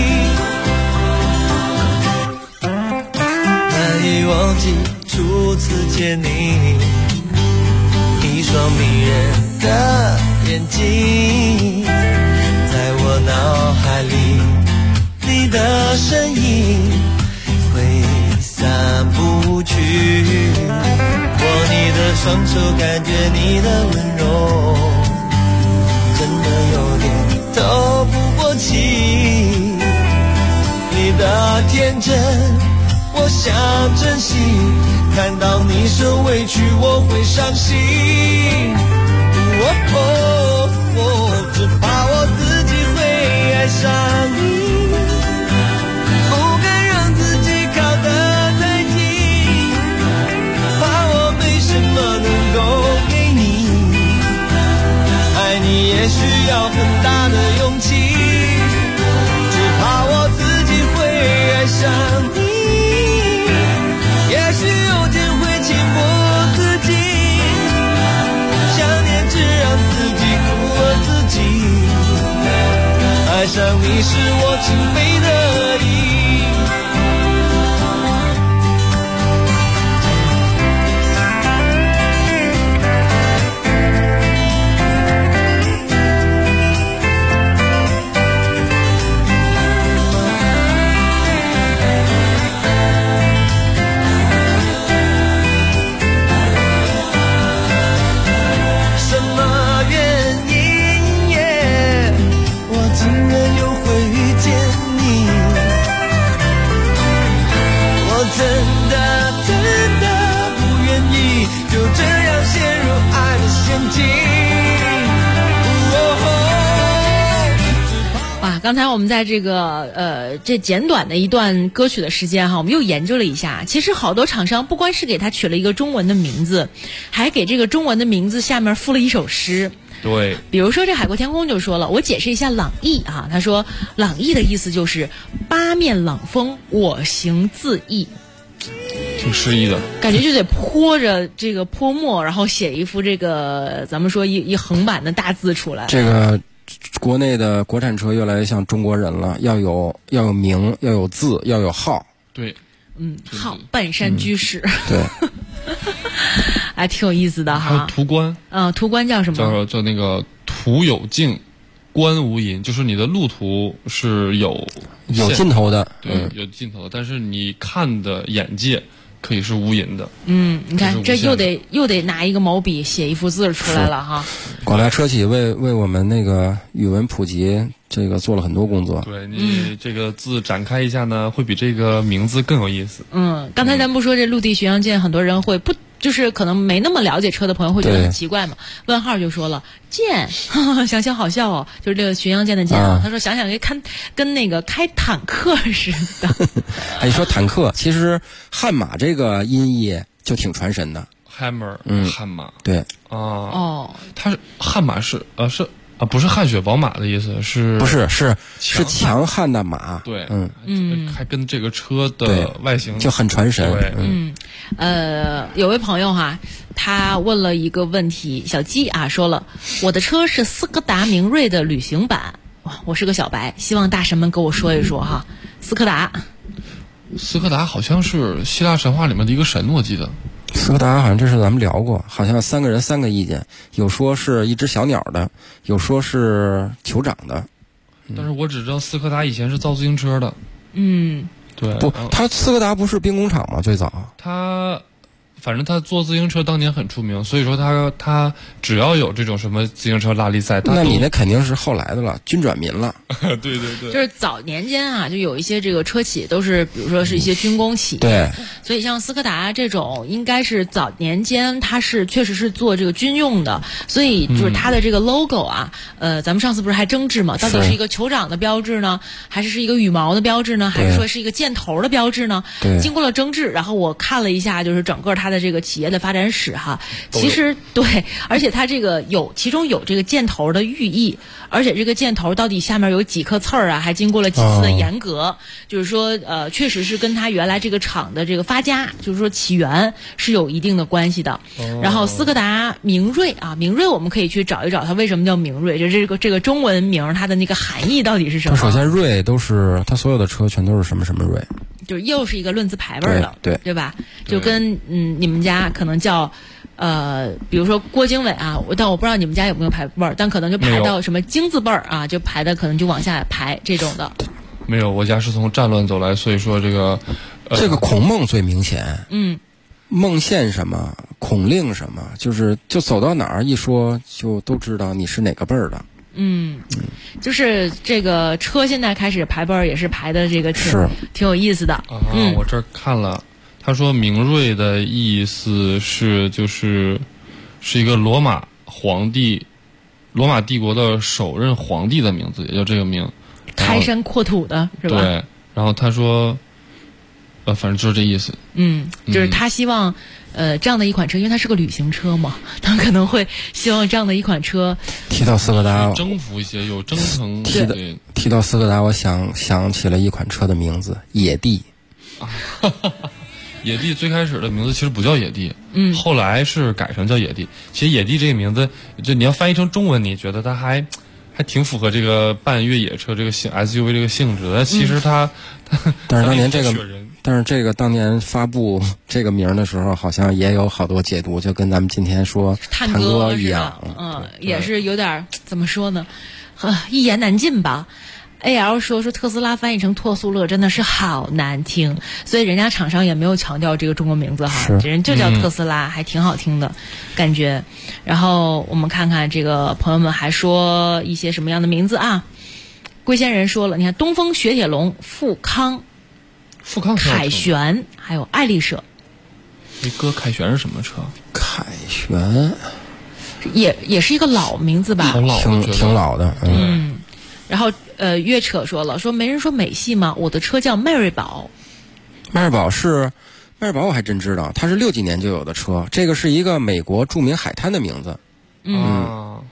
已，难以忘记初次见你，一双迷人的眼睛，在我脑海里你的身影挥散不去，握你的双手，感觉你的温柔，真的有点透不过气。你的天真我想珍惜，看到你受委屈我会伤心。只怕我自己会爱上你，也需要很大的勇气，只怕我自己会爱上你，也许有天会情不自禁，想念只让自己苦了自己，爱上你是我情非得已。 刚才我们在这个这简短的一段歌曲的时间哈，我们又研究了一下，其实好多厂商不光是给它取了一个中文的名字，还给这个中文的名字下面附了一首诗。 对， 比如说这海阔天空就说了，我解释一下朗逸啊，他说朗逸的意思就是八面朗风，我行自意。 挺诗意的， 感觉就得泼着这个泼墨，然后写一幅这个咱们说一横版的大字出来。 这个国内的国产车越来越像中国人了，要有名，要有字，要有号。 对， 号半山居士。 对， 还挺有意思的哈。 还有途观， 途观叫什么？ 叫那个途有径，观无垠，就是你的路途是有尽头的， 对，有尽头的，但是你看的眼界可以是无垠的。 你看这又得拿一个毛笔写一幅字出来了哈。 广大车企为我们那个语文普及这个做了很多工作。 对，你这个字展开一下呢，会比这个名字更有意思。 刚才咱不说这陆地巡洋舰，很多人会不。就是可能没那么了解车的朋友会觉得很奇怪嘛。问号就说了舰，想想好笑哦，就是这个巡洋舰的舰啊。他说想想跟那个开坦克似的。 你说坦克，其实悍马这个音译就挺传神的。 Hammer，悍马。 对。 它是悍马是不是汗血宝马的意思， 不是是强悍的马。 对，还跟这个车的外形就很传神。 有位朋友哈，他问了一个问题，小鸡啊说了，我的车是斯柯达明锐的旅行版，我是个小白，希望大神们跟我说一说哈。斯柯达好像是希腊神话里面的一个神，我记得。 斯柯达好像这是咱们聊过，好像3个人3个意见，有说是一只小鸟的，有说是酋长的。 但是我只知道斯柯达以前是造自行车的。对。 不，他斯柯达不是兵工厂吗？最早。 反正他做自行车当年很出名，所以说他只要有这种什么自行车拉力赛， 那你那肯定是后来的了，军转民了。 对。 就是早年间啊，就有一些这个车企都是，比如说是一些军工企业。 对。 所以像斯柯达这种，应该是早年间它是确实是做这个军用的，所以就是它的这个 logo 啊，咱们上次不是还争执嘛，到底是一个酋长的标志呢，还是一个羽毛的标志呢，还是说是一个箭头的标志呢？经过了争执，然后我看了一下，就是整个它的这个企业的发展史哈，其实对，而且它这个其中有这个箭头的寓意，而且这个箭头到底下面有几颗刺儿啊，还经过了几次的严格，就是说确实是跟它原来这个厂的这个发家，就是说起源是有一定的关系的。然后斯柯达明锐啊，明锐我们可以去找一找它为什么叫明锐，就这个中文名它的那个含义到底是什么？ 首先锐都是它所有的车全都是什么什么锐。 就是又是一个论资排辈的，对吧？就跟你们家可能叫比如说郭经纬啊，但我不知道你们家有没有排辈儿，但可能就排到什么京字辈儿啊，就排的可能就往下排这种的。 没有，我家是从战乱走来，所以说这个孔孟最明显。孟宪什么，孔令什么，就走到哪儿一说就都知道你是哪个辈儿的。 就是这个车现在开始排辈儿，也是排的这个挺有意思的。 我这儿看了，他说明锐的意思是是一个罗马帝国的首任皇帝的名字，也叫这个名。 开山扩土的是吧？ 对。然后他说，反正就是这意思。 就是他希望。这样的一款车，因为它是个旅行车嘛，他可能会希望这样的一款车。 提到斯柯达， 征服一些有征程。 提到斯柯达，我想起了一款车的名字——野地。 野地最开始的名字其实不叫野地，后来是改成叫野地。其实野地这个名字，就你要翻译成中文，你觉得它还挺符合这个半越野车这个SUV 这个性质的。但其实但是当年当年发布这个名的时候，好像也有好多解读，就跟咱们今天说探戈一样。 也是有点怎么说呢，一言难尽吧。AL 说特斯拉翻译成拓速勒真的是好难听，所以人家厂商也没有强调这个中国名字哈，人就叫特斯拉，还挺好听的感觉。然后我们看看这个朋友们还说一些什么样的名字啊？龟仙人说了，你看东风雪铁龙、富康、凯旋，还有爱丽舍。 哥，凯旋是什么车？ 凯旋也是一个老名字吧？ 挺老的。 然后约扯说了，没人说美系吗？我的车叫迈锐宝。 迈锐宝我还真知道，它是60几年就有的车，这个是一个美国著名海滩的名字。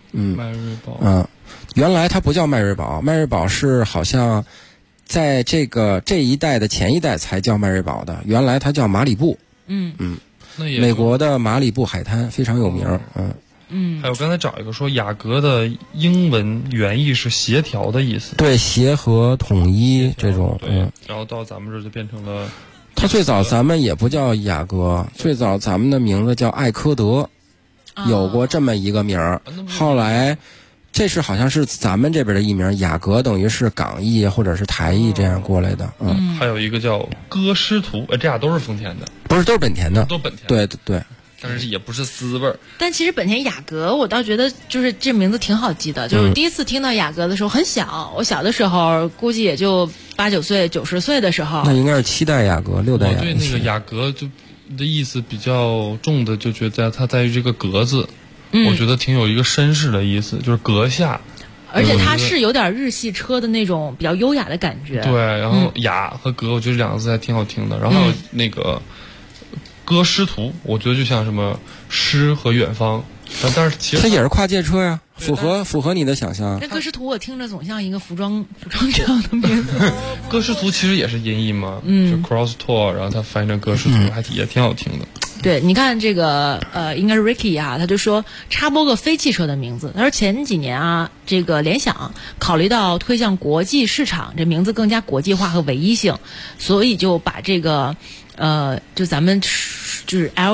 迈锐宝， 原来它不叫迈锐宝，迈锐宝是好像在这一代的前一代才叫迈锐宝的，原来它叫马里布。美国的马里布海滩非常有名。 还有刚才找一个说雅阁的英文原意是协调的意思， 对，协和统一这种。 然后到咱们这就变成了。 它最早咱们也不叫雅阁，最早咱们的名字叫艾科德，有过这么一个名儿。后来，这是好像是咱们这边的译名，雅阁等于是港译或者是台译这样过来的。 还有一个叫歌诗图，这俩都是丰田的， 不是，都是本田的， 都本田。 对。 但是也不是丝味儿。 但其实本田雅阁，我倒觉得就是这名字挺好记的。就是第一次听到雅阁的时候很小，我小的时候估计也就8、9岁、9、10岁的时候。 那应该是7代雅阁、6代雅阁。 我对那个雅阁就的意思比较重的，就觉得它在于这个阁字，我觉得挺有一个绅士的意思，就是阁下。 而且它是有点日系车的那种比较优雅的感觉。 对，然后雅和阁，我觉得两个字还挺好听的。然后还有那个。歌诗图，我觉得就像什么诗和远方，但是其实它也是跨界车呀，符合你的想象。 那歌诗图我听着总像一个服装厂的名字。 歌诗图其实也是音译嘛，就 Cross Tour， 然后它翻译成歌诗图，也挺好听的。 对，你看这个应该是 Ricky 啊，他就说插播个非汽车的名字。他说前几年啊，这个联想考虑到推向国际市场，这名字更加国际化和唯一性，所以就把这个就咱们就是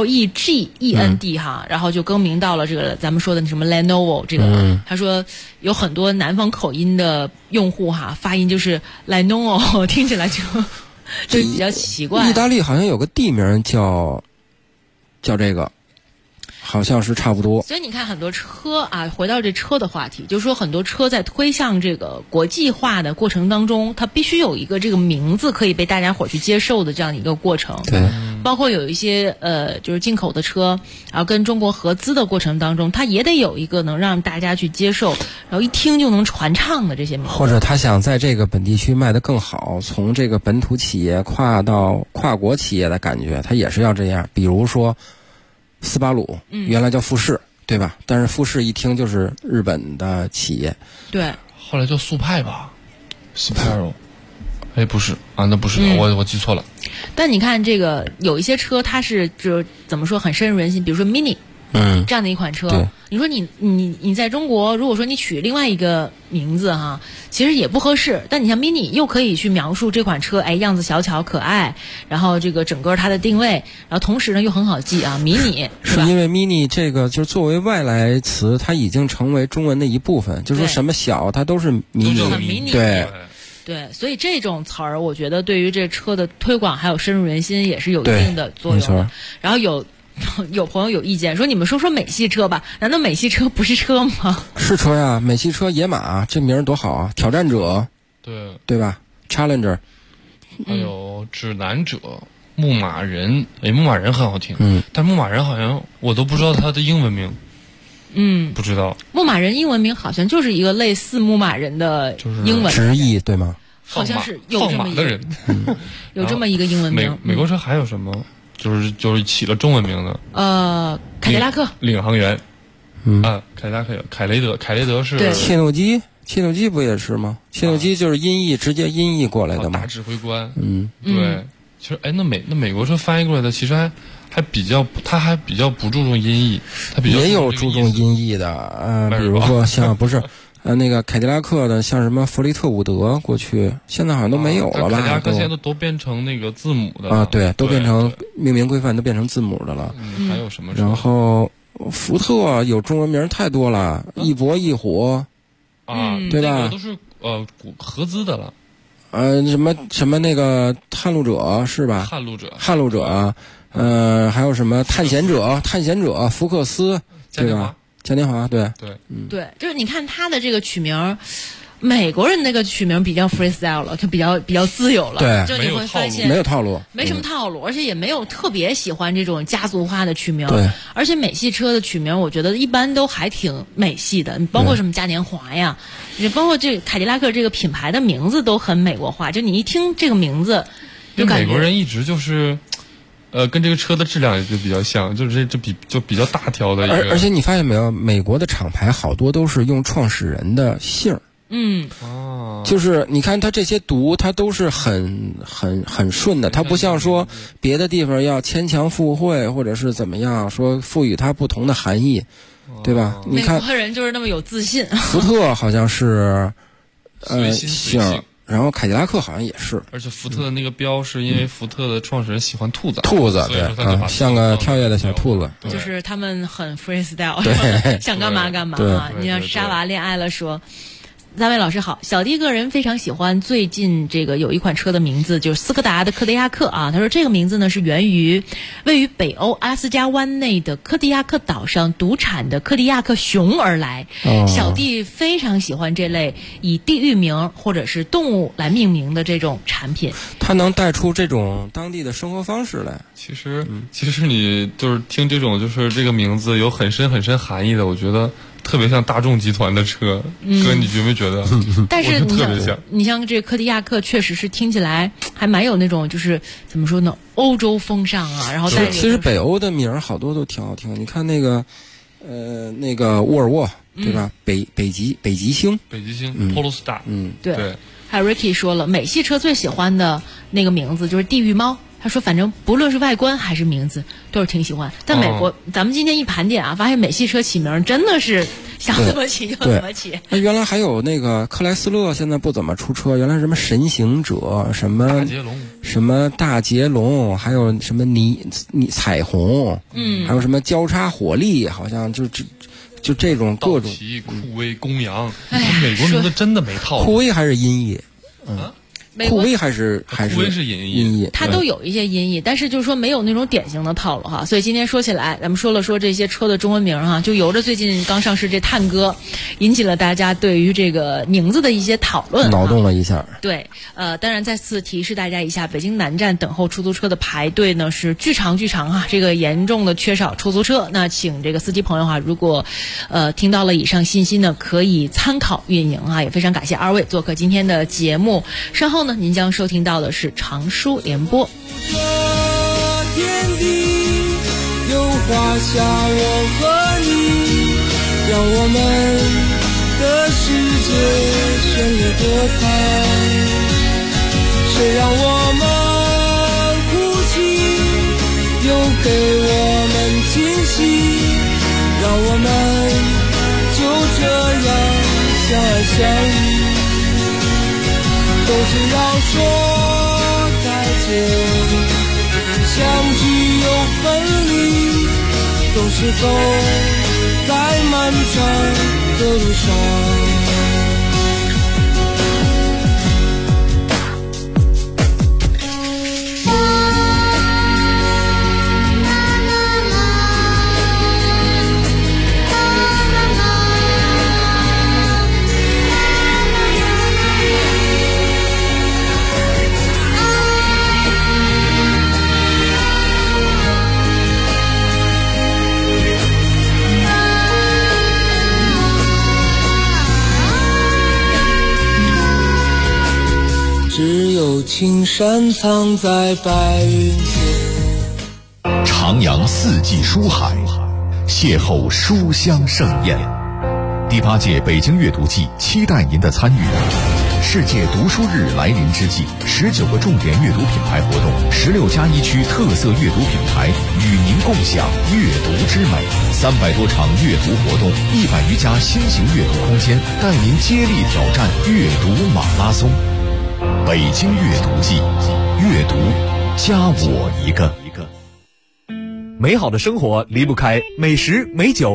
LEGEND 哈，然后就更名到了这个咱们说的什么 Lenovo 这个。他说有很多南方口音的用户哈，发音就是 Lenovo， 听起来就比较奇怪。 意大利好像有个地名叫这个，好像是差不多。 所以你看很多车啊，回到这车的话题，就是说很多车在推向这个国际化的过程当中，它必须有一个这个名字可以被大家伙去接受的这样一个过程。 对， 包括有一些就是进口的车，然后跟中国合资的过程当中，它也得有一个能让大家去接受，然后一听就能传唱的这些名字。 或者他想在这个本地区卖得更好，从这个本土企业跨到跨国企业的感觉，他也是要这样。比如说斯巴鲁，原来叫富士，对吧？但是富士一听就是日本的企业。 对， 后来叫速派吧 ，Sparrow。不是啊，那不是，我记错了。 但你看这个有一些车，它是就怎么说很深入人心，比如说 Mini，这样的一款车，你说你在中国，如果说你取另外一个名字哈，其实也不合适。但你像 Mini 又可以去描述这款车，样子小巧可爱，然后这个整个它的定位，然后同时呢又很好记啊，迷你是因为 Mini 这个就是作为外来词，它已经成为中文的一部分，就是说什么小它都是迷你， 对，所以这种词儿，我觉得对于这车的推广还有深入人心也是有一定的作用的。然后有朋友有意见说，你们说美系车吧，难道美系车不是车吗？ 是车呀，美系车野马这名儿多好啊，挑战者，对吧 ？Challenger， 还有指南者、牧马人，牧马人很好听，但牧马人好像我都不知道它的英文名。不知道。 牧马人英文名好像就是一个类似牧马人的英文直译，对吗？ 好像是有这么一个人， 有这么一个英文名。 美国车还有什么？就是起了中文名的。 凯迪拉克领航员，凯迪拉克有凯雷德是切诺基不也是吗？切诺基就是直接音译过来的嘛。 大指挥官，对。其实那美国车翻译过来的，其实还比较不注重音译，它比较也有注重音译的，比如说像不是那个凯迪拉克的，像什么弗利特伍德，过去现在好像都没有了吧？ 凯迪拉克现在都变成那个字母的了对，都变成命名规范都变成字母的了。 还有什么？ 然后福特有中文名太多了，一博一虎对吧？ 那个都是合资的了。 什么那个探路者是吧？ 探路者， 还有什么探险者，福克斯，对吧？嘉年华，对， 对，就是你看他的这个取名，美国人那个取名比较 freestyle 了，就比较自由了， 对， 就你会发现没有套路， 没什么套路，而且也没有特别喜欢这种家族化的取名， 对， 而且美系车的取名，我觉得一般都还挺美系的，包括什么嘉年华呀，也包括这凯迪拉克这个品牌的名字都很美国化，就你一听这个名字，就感觉美国人一直就是。 跟这个车的质量也就比较像，就是这比较大条的一个。 而且你发现没有，美国的厂牌好多都是用创始人的姓。就是你看它这些读，它都是很顺的，它不像说别的地方要牵强附会或者是怎么样，说赋予它不同的含义，对吧？你看美国人就是那么有自信。 福特好像是姓。 然后凯迪拉克好像也是， 而且福特的那个标是因为福特的创始人喜欢兔子， 对，像个跳跃的小兔子， 就是他们很 freestyle， 对， 想干嘛干嘛啊！你像沙娃恋爱了说。三位老师好，小弟个人非常喜欢最近这个有一款车的名字，就是斯柯达的柯迪亚克啊。他说这个名字呢是源于位于北欧阿拉斯加湾内的柯迪亚克岛上独产的柯迪亚克熊而来。小弟非常喜欢这类以地域名或者是动物来命名的这种产品， 它能带出这种当地的生活方式来。 其实你就是听这种就是这个名字有很深含义的，我觉得特别像大众集团的车，哥，你觉没觉得？ 但是特别像。 你像这个柯迪亚克，确实是听起来还蛮有那种，就是怎么说呢，欧洲风尚啊。然后其实北欧的名儿好多都挺好听，你看那个沃尔沃，对吧？北极星 ，Polestar， 对。还有 Ricky 说了，美系车最喜欢的那个名字就是地狱猫。他说反正不论是外观还是名字都是挺喜欢，但美国咱们今天一盘点啊，发现美系车起名真的是想怎么起就怎么起。 那原来还有那个克莱斯勒现在不怎么出车，原来什么神行者，什么大捷龙，还有什么彩虹，还有什么交叉火力，好像就这种各种酷威公羊，美国名字真的没套路。 酷威还是音译，酷威还是音译， 它都有一些音译，但是就是说没有那种典型的套路哈。所以今天说起来，咱们说这些车的中文名哈，就由着最近刚上市这探戈，引起了大家对于这个名字的一些讨论， 脑洞了一下。 对，当然再次提示大家一下，北京南站等候出租车的排队呢是巨长哈，这个严重的缺少出租车。那请这个司机朋友哈，如果听到了以上信息呢，可以参考运营啊。也非常感谢二位做客今天的节目。稍后呢，您将收听到的是长书联播。 这天地有华夏我和你，让我们的世界绚丽多彩。谁让我们哭泣，又给我们惊喜，让我们就这样相爱相依。都是要说再见，相聚又分离，都是走在漫长的路上。只有青山藏在白云间。 徜徉四季书海，邂逅书香盛宴。第8届北京阅读季期待您的参与。世界读书日来临之际，19个重点阅读品牌活动，16家1区特色阅读品牌与您共享阅读之美。300多场阅读活动，100余家新型阅读空间，带您接力挑战阅读马拉松。北京阅读季，阅读加我一个。 美好的生活离不开美食、美酒、